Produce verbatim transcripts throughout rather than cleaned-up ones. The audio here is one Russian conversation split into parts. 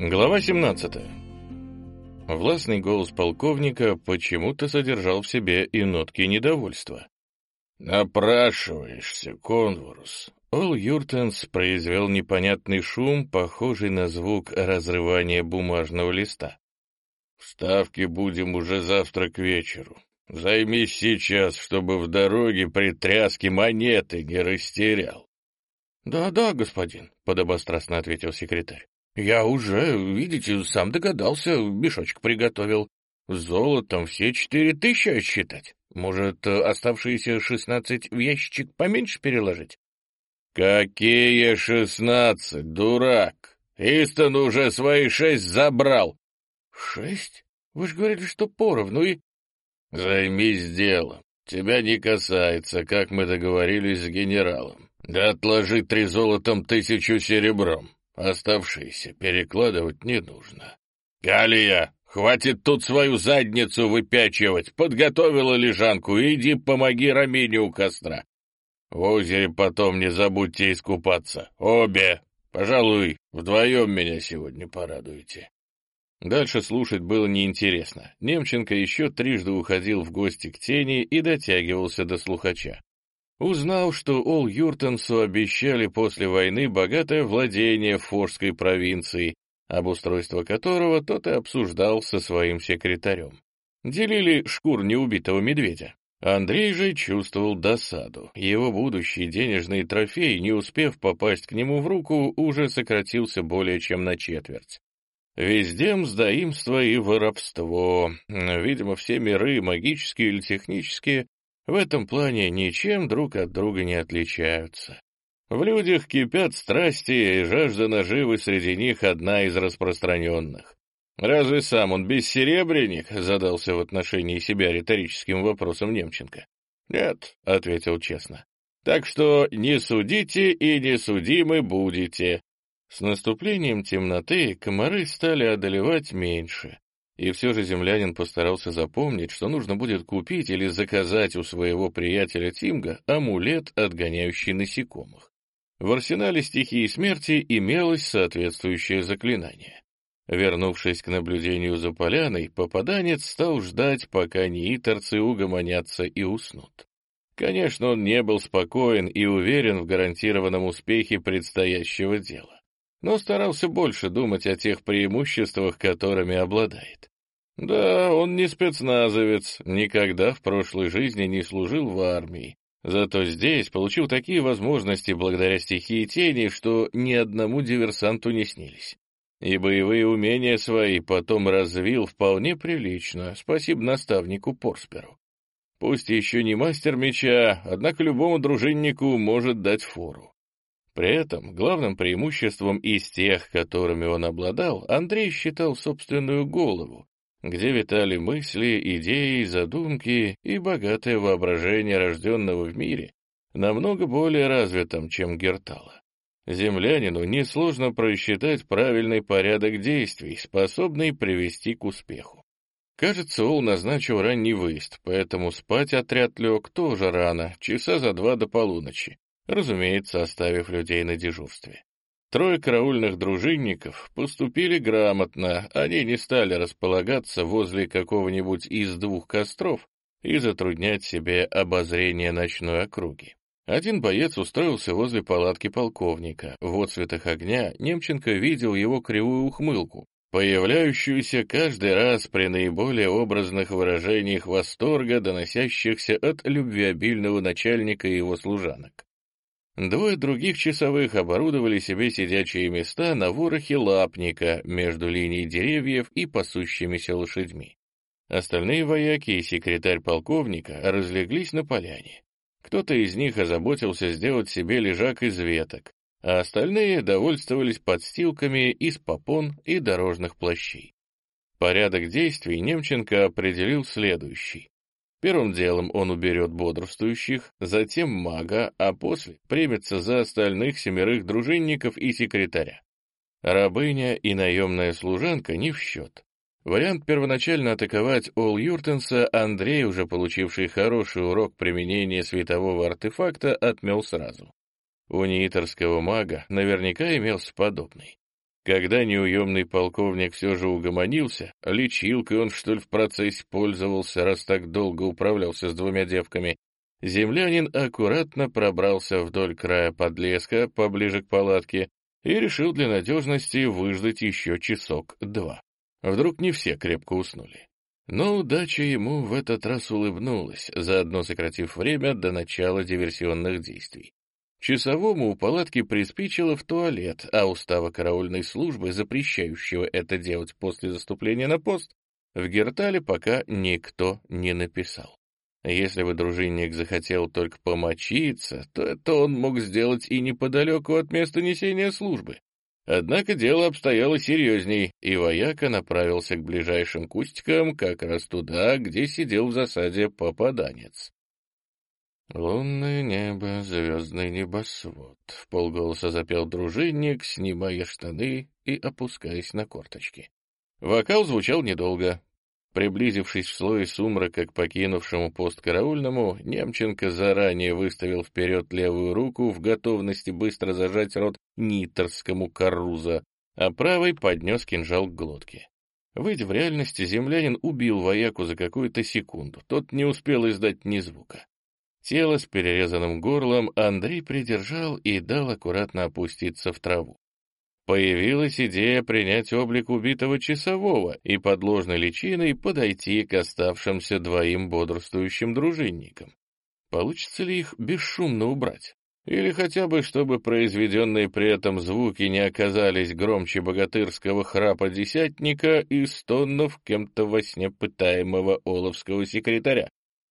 Глава семнадцатая. Властный голос полковника почему-то содержал в себе и нотки недовольства. «Напрашиваешься, Конворус!» Ол Юртенс произвел непонятный шум, похожий на звук разрывания бумажного листа. «Вставки будем уже завтра к вечеру. Займись сейчас, чтобы в дороге при тряске монеты не растерял». «Да-да, господин», — подобострастно ответил секретарь. «Я уже, видите, сам догадался, мешочек приготовил. С золотом все четыре тысячи отсчитать. Может, оставшиеся шестнадцать в ящичек поменьше переложить?» «Какие шестнадцать, дурак? Истон уже свои шесть забрал». «Шесть? Вы же говорили, что поровну и...» «Займись делом. Тебя не касается, как мы договорились с генералом. Да отложи три золотом, тысячу серебром. Оставшиеся перекладывать не нужно. Галия, хватит тут свою задницу выпячивать. Подготовила лежанку, иди помоги Рамине у костра. В озере потом не забудьте искупаться. Обе. Пожалуй, вдвоем меня сегодня порадуете». Дальше слушать было неинтересно. Немченко еще трижды уходил в гости к тени и дотягивался до слухача. Узнал, что Ол Юртенсу обещали после войны богатое владение в Форской провинции, обустройство которого тот и обсуждал со своим секретарем. Делили шкур неубитого медведя. Андрей же чувствовал досаду. Его будущий денежный трофей, не успев попасть к нему в руку, уже сократился более чем на четверть. Везде мздоимство и воровство. Видимо, все миры, магические или технические, в этом плане ничем друг от друга не отличаются. В людях кипят страсти, и жажда наживы среди них одна из распространенных. Разве сам он бессеребренник? Задался в отношении себя риторическим вопросом Немченко. Нет, ответил честно. Так что не судите и не судимы будете. С наступлением темноты комары стали одолевать меньше. И все же землянин постарался запомнить, что нужно будет купить или заказать у своего приятеля Тимга амулет, отгоняющий насекомых. В арсенале стихии смерти имелось соответствующее заклинание. Вернувшись к наблюдению за поляной, попаданец стал ждать, пока неиторцы угомонятся и уснут. Конечно, он не был спокоен и уверен в гарантированном успехе предстоящего дела, но старался больше думать о тех преимуществах, которыми обладает. Да, он не спецназовец, никогда в прошлой жизни не служил в армии, зато здесь получил такие возможности благодаря стихии тени, что ни одному диверсанту не снились. И боевые умения свои потом развил вполне прилично, спасибо наставнику Порсперу. Пусть еще не мастер меча, однако любому дружиннику может дать фору. При этом главным преимуществом из тех, которыми он обладал, Андрей считал собственную голову, где витали мысли, идеи, задумки и богатое воображение рожденного в мире, намного более развитом, чем Гертала. Землянину несложно просчитать правильный порядок действий, способный привести к успеху. Кажется, Ол назначил ранний выезд, поэтому спать отряд лег тоже рано, часа за два до полуночи, разумеется, оставив людей на дежурстве. Трое караульных дружинников поступили грамотно, они не стали располагаться возле какого-нибудь из двух костров и затруднять себе обозрение ночной округи. Один боец устроился возле палатки полковника. В отсветах огня Немченко видел его кривую ухмылку, появляющуюся каждый раз при наиболее образных выражениях восторга, доносящихся от любвеобильного начальника и его служанок. Двое других часовых оборудовали себе сидячие места на ворохе лапника между линией деревьев и пасущимися лошадьми. Остальные вояки и секретарь полковника разлеглись на поляне. Кто-то из них озаботился сделать себе лежак из веток, а остальные довольствовались подстилками из попон и дорожных плащей. Порядок действий Немченко определил следующий. Первым делом он уберет бодрствующих, затем мага, а после примется за остальных семерых дружинников и секретаря. Рабыня и наемная служанка не в счет. Вариант первоначально атаковать Ол Юртенса Андрей, уже получивший хороший урок применения светового артефакта, отмел сразу. У неиторского мага наверняка имелся подобный. Когда неуемный полковник все же угомонился, лечилкой он, что ли, в процессе пользовался, раз так долго управлялся с двумя девками, землянин аккуратно пробрался вдоль края подлеска, поближе к палатке, и решил для надежности выждать еще часок-два. Вдруг не все крепко уснули. Но удача ему в этот раз улыбнулась, заодно сократив время до начала диверсионных действий. Часовому у палатки приспичило в туалет, а устава караульной службы, запрещающего это делать после заступления на пост, в Гертале пока никто не написал. Если бы дружинник захотел только помочиться, то это он мог сделать и неподалеку от места несения службы. Однако дело обстояло серьезней, и вояка направился к ближайшим кустикам, как раз туда, где сидел в засаде попаданец. «Лунное небо, звездный небосвод», — вполголоса запел дружинник, снимая штаны и опускаясь на корточки. Вокал звучал недолго. Приблизившись в слое сумрака к покинувшему пост караульному, Немченко заранее выставил вперед левую руку в готовности быстро зажать рот нитерскому каруза, а правой поднес кинжал к глотке. Выйдя в реальности, землянин убил вояку за какую-то секунду, тот не успел издать ни звука. Тело с перерезанным горлом Андрей придержал и дал аккуратно опуститься в траву. Появилась идея принять облик убитого часового и под ложной личиной подойти к оставшимся двоим бодрствующим дружинникам. Получится ли их бесшумно убрать? Или хотя бы, чтобы произведенные при этом звуки не оказались громче богатырского храпа десятника и стонов кем-то во сне пытаемого оловского секретаря?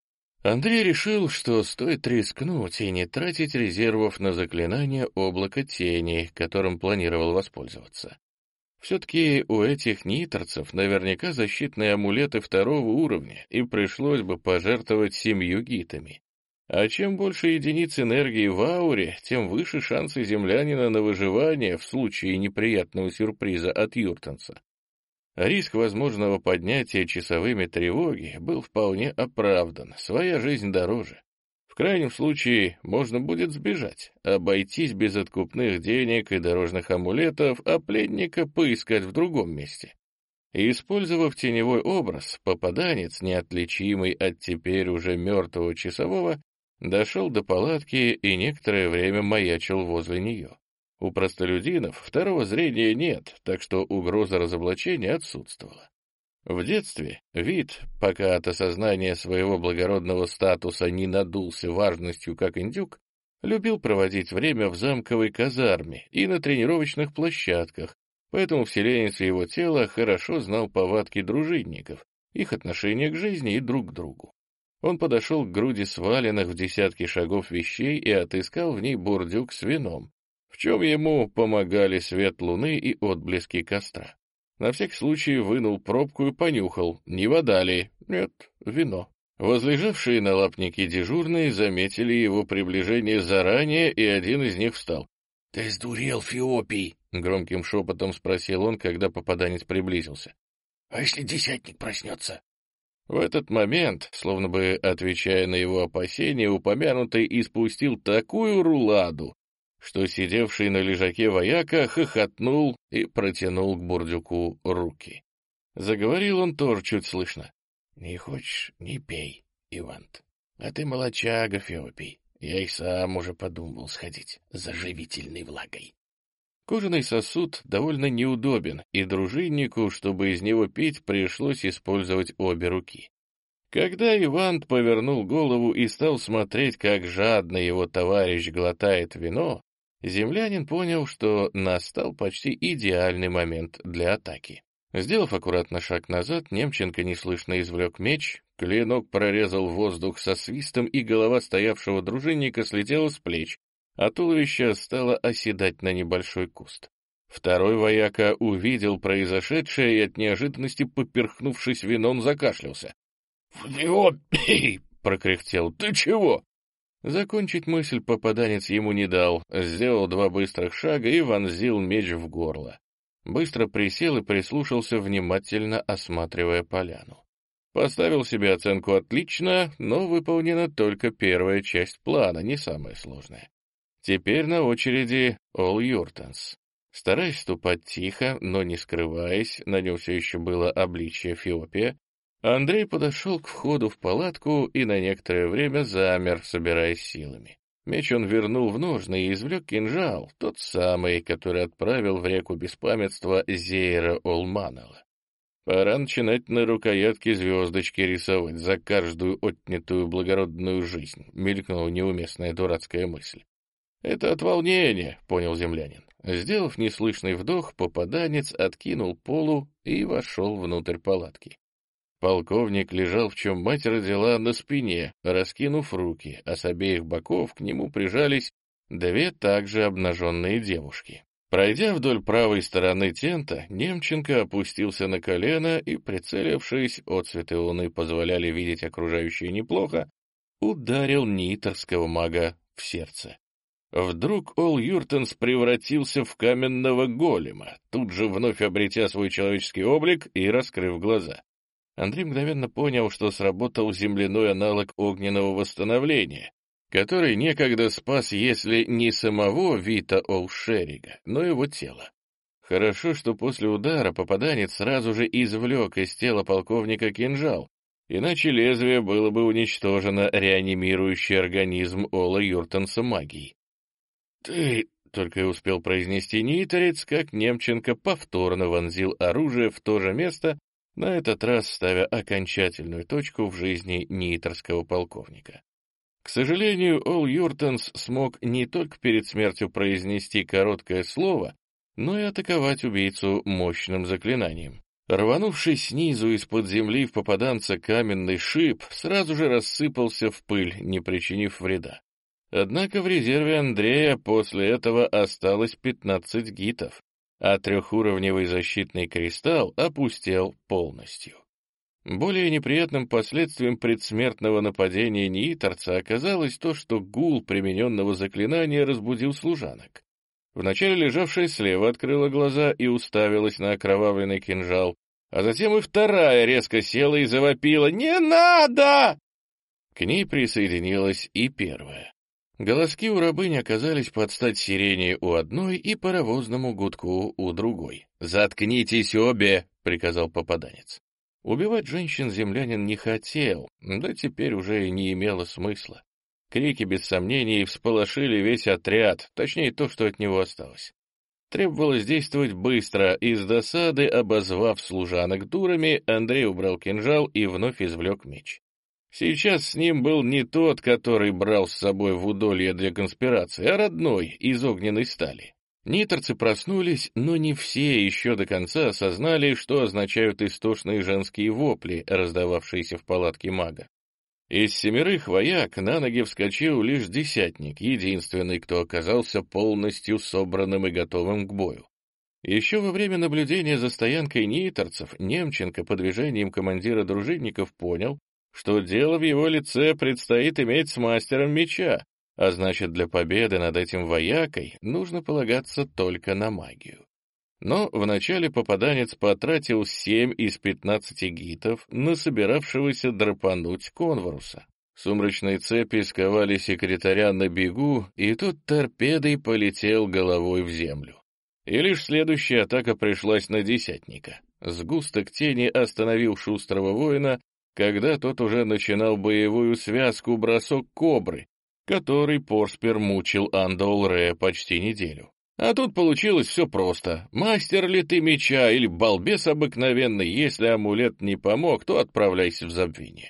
Андрей решил, что стоит рискнуть и не тратить резервов на заклинание облака тени, которым планировал воспользоваться. Все-таки у этих нитерцев наверняка защитные амулеты второго уровня, и пришлось бы пожертвовать семью гитами. А чем больше единиц энергии в ауре, тем выше шансы землянина на выживание в случае неприятного сюрприза от юртенса. Риск возможного поднятия часовыми тревоги был вполне оправдан, своя жизнь дороже. В крайнем случае можно будет сбежать, обойтись без откупных денег и дорожных амулетов, а пленника поискать в другом месте. И, использовав теневой образ, попаданец, неотличимый от теперь уже мертвого часового, дошел до палатки и некоторое время маячил возле нее. У простолюдинов второго зрения нет, так что угроза разоблачения отсутствовала. В детстве вид, пока от осознания своего благородного статуса не надулся важностью, как индюк, любил проводить время в замковой казарме и на тренировочных площадках, поэтому вселенец его тела хорошо знал повадки дружинников, их отношение к жизни и друг к другу. Он подошел к груди сваленных в десятки шагов вещей и отыскал в ней бурдюк с вином, в чем ему помогали свет луны и отблески костра. На всякий случай вынул пробку и понюхал, не вода ли? Нет, вино. Возлежавшие на лапнике дежурные заметили его приближение заранее, и один из них встал. — Ты сдурел, Феопий? — громким шепотом спросил он, когда попаданец приблизился. — А если десятник проснется? В этот момент, словно бы отвечая на его опасения, упомянутый испустил такую руладу, что сидевший на лежаке вояка хохотнул и протянул к бурдюку руки. Заговорил он тоже чуть слышно. — Не хочешь — не пей, Ивант. А ты молочага, Феопий. Я и сам уже подумал сходить за живительной влагой. Кожаный сосуд довольно неудобен, и дружиннику, чтобы из него пить, пришлось использовать обе руки. Когда Ивант повернул голову и стал смотреть, как жадно его товарищ глотает вино, землянин понял, что настал почти идеальный момент для атаки. Сделав аккуратно шаг назад, Немченко неслышно извлек меч, клинок прорезал воздух со свистом, и голова стоявшего дружинника слетела с плеч, а туловище стало оседать на небольшой куст. Второй вояка увидел произошедшее и от неожиданности, поперхнувшись вином, закашлялся. — Феопий! — прокряхтел. — Ты чего? Закончить мысль попаданец ему не дал, сделал два быстрых шага и вонзил меч в горло. Быстро присел и прислушался, внимательно осматривая поляну. Поставил себе оценку «отлично», но выполнена только первая часть плана, не самая сложная. Теперь на очереди Ол Юртенс. Стараясь ступать тихо, но не скрываясь, на нем все еще было обличье Эфиопия, Андрей подошел к входу в палатку и на некоторое время замер, собираясь силами. Меч он вернул в ножны и извлек кинжал, тот самый, который отправил в реку беспамятства Зейра Олманала. Пора начинать на рукоятке звездочки рисовать за каждую отнятую благородную жизнь, мелькнула неуместная дурацкая мысль. Это от волнения, понял землянин. Сделав неслышный вдох, попаданец откинул полу и вошел внутрь палатки. Полковник лежал, в чем мать родила, на спине, раскинув руки, а с обеих боков к нему прижались две также обнаженные девушки. Пройдя вдоль правой стороны тента, Немченко опустился на колено и, прицелившись, отсветы луны позволяли видеть окружающее неплохо, ударил нитерского мага в сердце. Вдруг Ол Юртенс превратился в каменного голема, тут же вновь обретя свой человеческий облик и раскрыв глаза. Андрей мгновенно понял, что сработал земляной аналог огненного восстановления, который некогда спас, если не самого Вита Олшерига, но его тело. Хорошо, что после удара попаданец сразу же извлек из тела полковника кинжал, иначе лезвие было бы уничтожено реанимирующий организм Ола Юртенса магией. «Ты...» — только и успел произнести нитерец, как Немченко повторно вонзил оружие в то же место, на этот раз ставя окончательную точку в жизни нитерского полковника. К сожалению, Ол Юртенс смог не только перед смертью произнести короткое слово, но и атаковать убийцу мощным заклинанием. Рванувший снизу из-под земли в попаданца каменный шип сразу же рассыпался в пыль, не причинив вреда. Однако в резерве Андрея после этого осталось пятнадцать гитов, а трехуровневый защитный кристалл опустел полностью. Более неприятным последствием предсмертного нападения нитерца оказалось то, что гул примененного заклинания разбудил служанок. Вначале лежавшая слева открыла глаза и уставилась на окровавленный кинжал, а затем и вторая резко села и завопила «Не надо!». К ней присоединилась и первая. Голоски у рабынь оказались под стать сирене у одной и паровозному гудку у другой. «Заткнитесь обе!» — приказал попаданец. Убивать женщин землянин не хотел, да теперь уже и не имело смысла. Крики, без сомнений, всполошили весь отряд, точнее то, что от него осталось. Требовалось действовать быстро, и с досады, обозвав служанок дурами, Андрей убрал кинжал и вновь извлек меч. Сейчас с ним был не тот, который брал с собой в удолье для конспирации, а родной, из огненной стали. Нитерцы проснулись, но не все еще до конца осознали, что означают истошные женские вопли, раздававшиеся в палатке мага. Из семерых вояк на ноги вскочил лишь десятник, единственный, кто оказался полностью собранным и готовым к бою. Еще во время наблюдения за стоянкой нитерцев Немченко по движениям командира дружинников понял, что дело в его лице предстоит иметь с мастером меча, а значит, для победы над этим воякой нужно полагаться только на магию. Но вначале попаданец потратил семь из пятнадцати гитов на собиравшегося драпануть конворуса. Сумрачные цепи сковали секретаря на бегу, и тот торпедой полетел головой в землю. И лишь следующая атака пришлась на десятника. Сгусток тени остановил шустрого воина, когда тот уже начинал боевую связку бросок кобры, который Порспер мучил Андоулре почти неделю. А тут получилось все просто. Мастер ли ты меча или балбес обыкновенный, если амулет не помог, то отправляйся в забвение.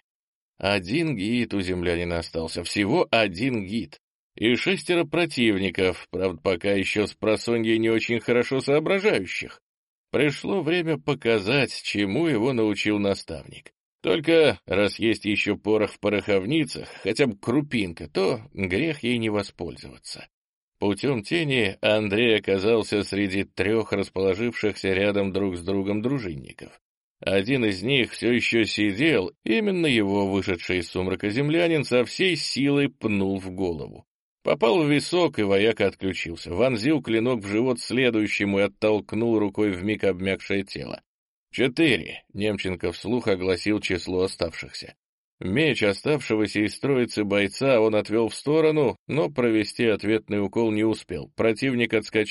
Один гит у землянина остался, всего один гит. И шестеро противников, правда, пока еще с просонья не очень хорошо соображающих. Пришло время показать, чему его научил наставник. Только раз есть еще порох в пороховницах, хотя бы крупинка, то грех ей не воспользоваться. Путем тени Андрей оказался среди трех расположившихся рядом друг с другом дружинников. Один из них все еще сидел, именно его вышедший из сумрака землянин со всей силой пнул в голову. Попал в висок, и вояка отключился, вонзил клинок в живот следующему и оттолкнул рукой вмиг обмякшее тело. «Четыре!» — Немченко вслух огласил число оставшихся. Меч оставшегося из троицы бойца он отвел в сторону, но провести ответный укол не успел. Противник отскочил.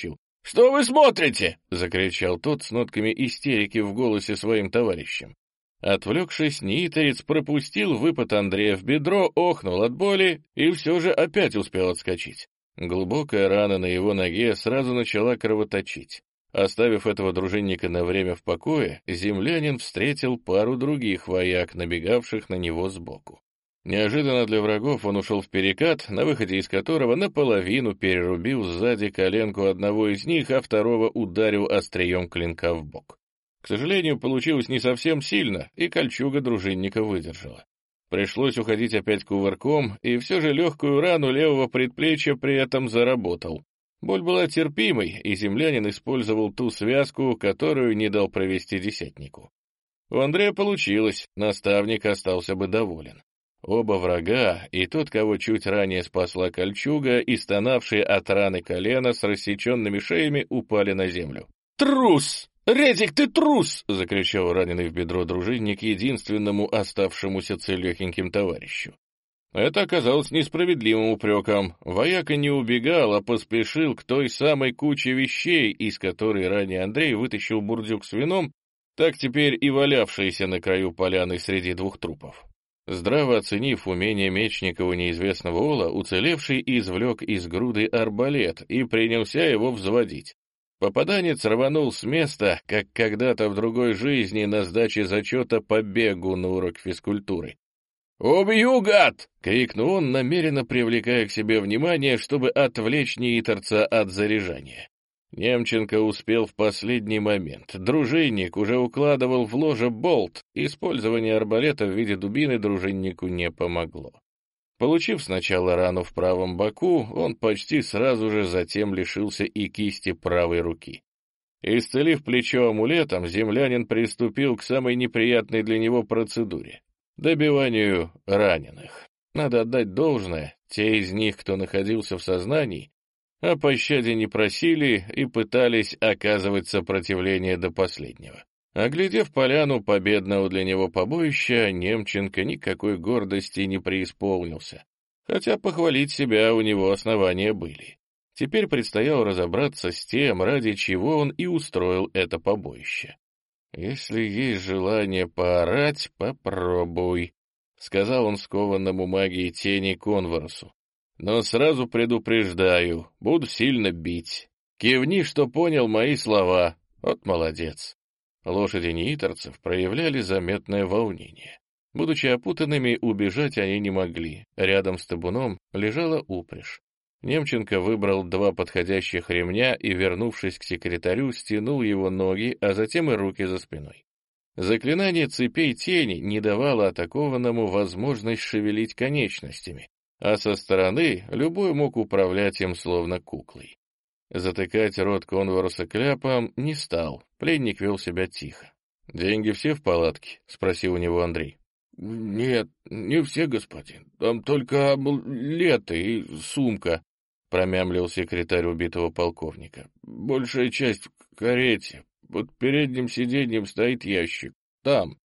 «Что вы смотрите?» — закричал тот с нотками истерики в голосе своим товарищам. Отвлекшись, нииторец пропустил выпад Андрея в бедро, охнул от боли и все же опять успел отскочить. Глубокая рана на его ноге сразу начала кровоточить. Оставив этого дружинника на время в покое, землянин встретил пару других вояк, набегавших на него сбоку. Неожиданно для врагов он ушел в перекат, на выходе из которого наполовину перерубил сзади коленку одного из них, а второго ударил острием клинка в бок. К сожалению, получилось не совсем сильно, и кольчуга дружинника выдержала. Пришлось уходить опять кувырком, и все же легкую рану левого предплечья при этом заработал. Боль была терпимой, и землянин использовал ту связку, которую не дал провести десятнику. У Андрея получилось, наставник остался бы доволен. Оба врага, и тот, кого чуть ранее спасла кольчуга, и стонавшие от раны колена с рассеченными шеями, упали на землю. «Трус! Редик, ты трус!» — закричал раненый в бедро дружинник единственному оставшемуся целехеньким товарищу. Это оказалось несправедливым упреком. Вояка не убегал, а поспешил к той самой куче вещей, из которой ранее Андрей вытащил бурдюк с вином, так теперь и валявшийся на краю поляны среди двух трупов. Здраво оценив умение Мечникова неизвестного ола, уцелевший извлек из груды арбалет и принялся его взводить. Попаданец рванул с места, как когда-то в другой жизни на сдаче зачета по бегу на урок физкультуры. «Убью, гад!» — крикнул он, намеренно привлекая к себе внимание, чтобы отвлечь неиторца от заряжания. Немченко успел в последний момент. Дружинник уже укладывал в ложе болт. Использование арбалета в виде дубины дружиннику не помогло. Получив сначала рану в правом боку, он почти сразу же затем лишился и кисти правой руки. Исцелив плечо амулетом, землянин приступил к самой неприятной для него процедуре — добиванию раненых. Надо отдать должное, те из них, кто находился в сознании, о пощаде не просили и пытались оказывать сопротивление до последнего. Оглядев поляну победного для него побоища, Немченко никакой гордости не преисполнился, хотя похвалить себя у него основания были. Теперь предстояло разобраться с тем, ради чего он и устроил это побоище. «Если есть желание поорать, попробуй», — сказал он скованному магией тени Конворосу. «Но сразу предупреждаю, буду сильно бить. Кивни, что понял мои слова. Вот молодец». Лошади неиторцев проявляли заметное волнение. Будучи опутанными, убежать они не могли. Рядом с табуном лежала упряжь. Немченко выбрал два подходящих ремня и, вернувшись к секретарю, стянул его ноги, а затем и руки за спиной. Заклинание цепей тени не давало атакованному возможность шевелить конечностями, а со стороны любой мог управлять им словно куклой. Затыкать рот Конвороса кляпом не стал, пленник вел себя тихо. «Деньги все в палатке?» — спросил у него Андрей. «Нет, не все, господин, там только амулеты и сумка», — промямлил секретарь убитого полковника. «Большая часть в карете, под передним сиденьем стоит ящик, там».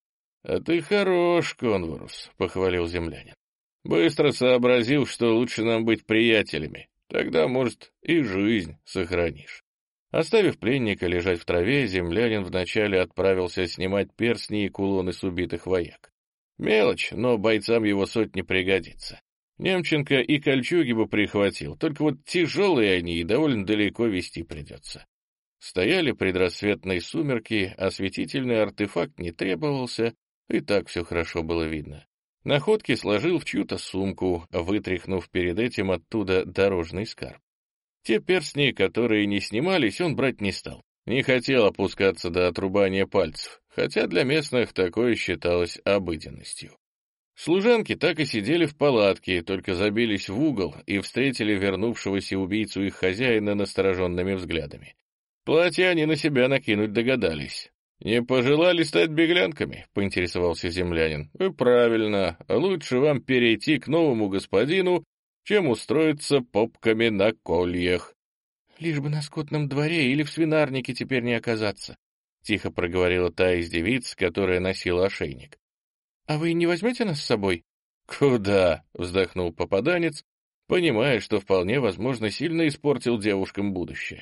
«А ты хорош, Конворос», — похвалил землянин. «Быстро сообразил, что лучше нам быть приятелями. Тогда, может, и жизнь сохранишь». Оставив пленника лежать в траве, землянин вначале отправился снимать перстни и кулоны с убитых вояк. Мелочь, но бойцам его сотни пригодится. Немченко и кольчуги бы прихватил, только вот тяжелые они и довольно далеко везти придется. Стояли предрассветные сумерки, осветительный артефакт не требовался, и так все хорошо было видно. Находки сложил в чью-то сумку, вытряхнув перед этим оттуда дорожный скарб. Те перстни, которые не снимались, он брать не стал. Не хотел опускаться до отрубания пальцев, хотя для местных такое считалось обыденностью. Служанки так и сидели в палатке, только забились в угол и встретили вернувшегося убийцу их хозяина настороженными взглядами. Платья они на себя накинуть догадались. «Не пожелали стать беглянками?» — поинтересовался землянин. «И правильно, лучше вам перейти к новому господину, чем устроиться попками на кольях». «Лишь бы на скотном дворе или в свинарнике теперь не оказаться», — тихо проговорила та из девиц, которая носила ошейник. «А вы не возьмете нас с собой?» «Куда?» — вздохнул попаданец, понимая, что вполне возможно сильно испортил девушкам будущее.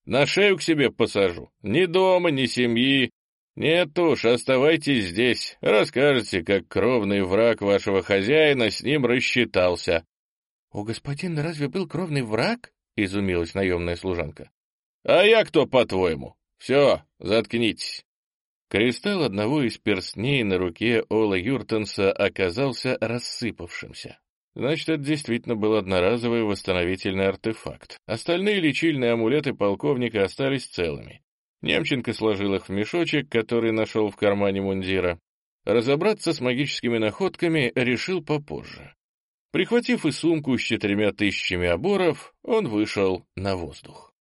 На шею к себе посажу. Ни дома, ни семьи. Нет уж, оставайтесь здесь. Расскажете, как кровный враг вашего хозяина с ним рассчитался». «У господина разве был кровный враг?» — изумилась наемная служанка. «А я кто, по-твоему? Все, заткнитесь». Кристалл одного из перстней на руке Ола Юртенса оказался рассыпавшимся. Значит, это действительно был одноразовый восстановительный артефакт. Остальные лечильные амулеты полковника остались целыми. Немченко сложил их в мешочек, который нашел в кармане мундира. Разобраться с магическими находками решил попозже. Прихватив и сумку с четырьмя тысячами оборов, он вышел на воздух.